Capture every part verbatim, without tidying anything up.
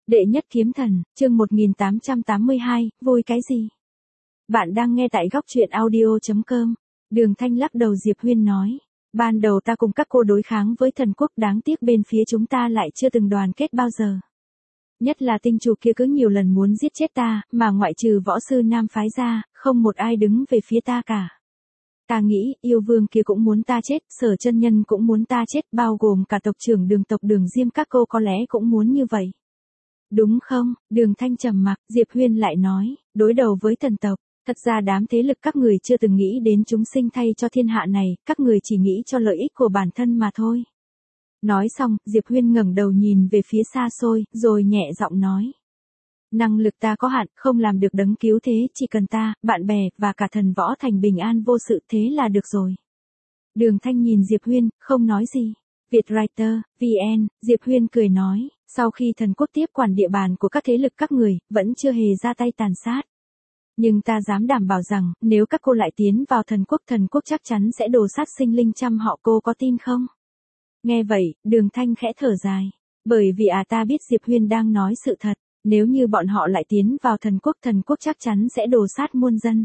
Đệ nhất kiếm thần, chương một nghìn tám trăm tám mươi hai, vui cái gì? Bạn đang nghe tại góc truyện audio chấm com. Đường Thanh lắc đầu. Diệp Huyên nói, ban đầu ta cùng các cô đối kháng với thần quốc, đáng tiếc bên phía chúng ta lại chưa từng đoàn kết bao giờ. Nhất là tinh chủ kia cứ nhiều lần muốn giết chết ta, mà ngoại trừ võ sư nam phái ra, không một ai đứng về phía ta cả. Ta nghĩ, yêu vương kia cũng muốn ta chết, Sở chân nhân cũng muốn ta chết, bao gồm cả tộc trưởng Đường tộc Đường Diêm các cô có lẽ cũng muốn như vậy. Đúng không? Đường Thanh trầm mặc. Diệp Huyên lại nói, đối đầu với thần tộc, thật ra đám thế lực các người chưa từng nghĩ đến chúng sinh thay cho thiên hạ này, các người chỉ nghĩ cho lợi ích của bản thân mà thôi. Nói xong, Diệp Huyên ngẩng đầu nhìn về phía xa xôi, rồi nhẹ giọng nói. Năng lực ta có hạn, không làm được đấng cứu thế, chỉ cần ta, bạn bè, và cả thần võ thành bình an vô sự, thế là được rồi. Đường Thanh nhìn Diệp Huyên, không nói gì. Vietwriter, vê en, Diệp Huyên cười nói, sau khi thần quốc tiếp quản địa bàn của các thế lực các người, vẫn chưa hề ra tay tàn sát. Nhưng ta dám đảm bảo rằng, nếu các cô lại tiến vào thần quốc, thần quốc chắc chắn sẽ đồ sát sinh linh trăm họ, cô có tin không? Nghe vậy, Đường Thanh khẽ thở dài. Bởi vì à ta biết Diệp Huyên đang nói sự thật, nếu như bọn họ lại tiến vào thần quốc, thần quốc chắc chắn sẽ đồ sát muôn dân.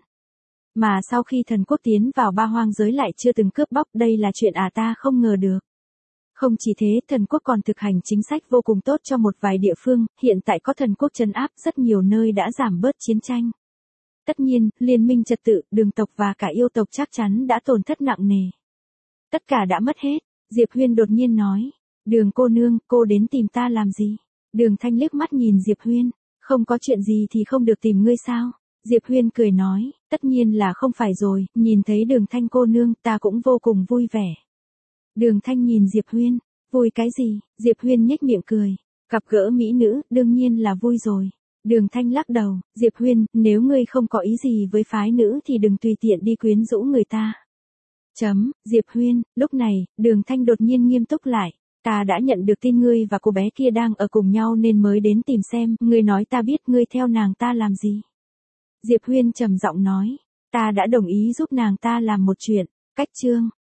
Mà sau khi thần quốc tiến vào ba hoang giới lại chưa từng cướp bóc, đây là chuyện à ta không ngờ được. Không chỉ thế, thần quốc còn thực hành chính sách vô cùng tốt cho một vài địa phương, hiện tại có thần quốc trấn áp, rất nhiều nơi đã giảm bớt chiến tranh. Tất nhiên, liên minh trật tự, Đường tộc và cả yêu tộc chắc chắn đã tổn thất nặng nề. Tất cả đã mất hết. Diệp Huyên đột nhiên nói, Đường cô nương, cô đến tìm ta làm gì? Đường Thanh liếc mắt nhìn Diệp Huyên, không có chuyện gì thì không được tìm ngươi sao? Diệp Huyên cười nói, tất nhiên là không phải rồi, nhìn thấy Đường Thanh cô nương, ta cũng vô cùng vui vẻ. Đường Thanh nhìn Diệp Huyên, vui cái gì? Diệp Huyên nhếch miệng cười, gặp gỡ mỹ nữ, đương nhiên là vui rồi. Đường Thanh lắc đầu, Diệp Huyên, nếu ngươi không có ý gì với phái nữ thì đừng tùy tiện đi quyến rũ người ta. Chấm, Diệp Huyên, lúc này, Đường Thanh đột nhiên nghiêm túc lại. Ta đã nhận được tin ngươi và cô bé kia đang ở cùng nhau nên mới đến tìm xem, ngươi nói ta biết ngươi theo nàng ta làm gì. Diệp Huyên trầm giọng nói, ta đã đồng ý giúp nàng ta làm một chuyện. Cách chương,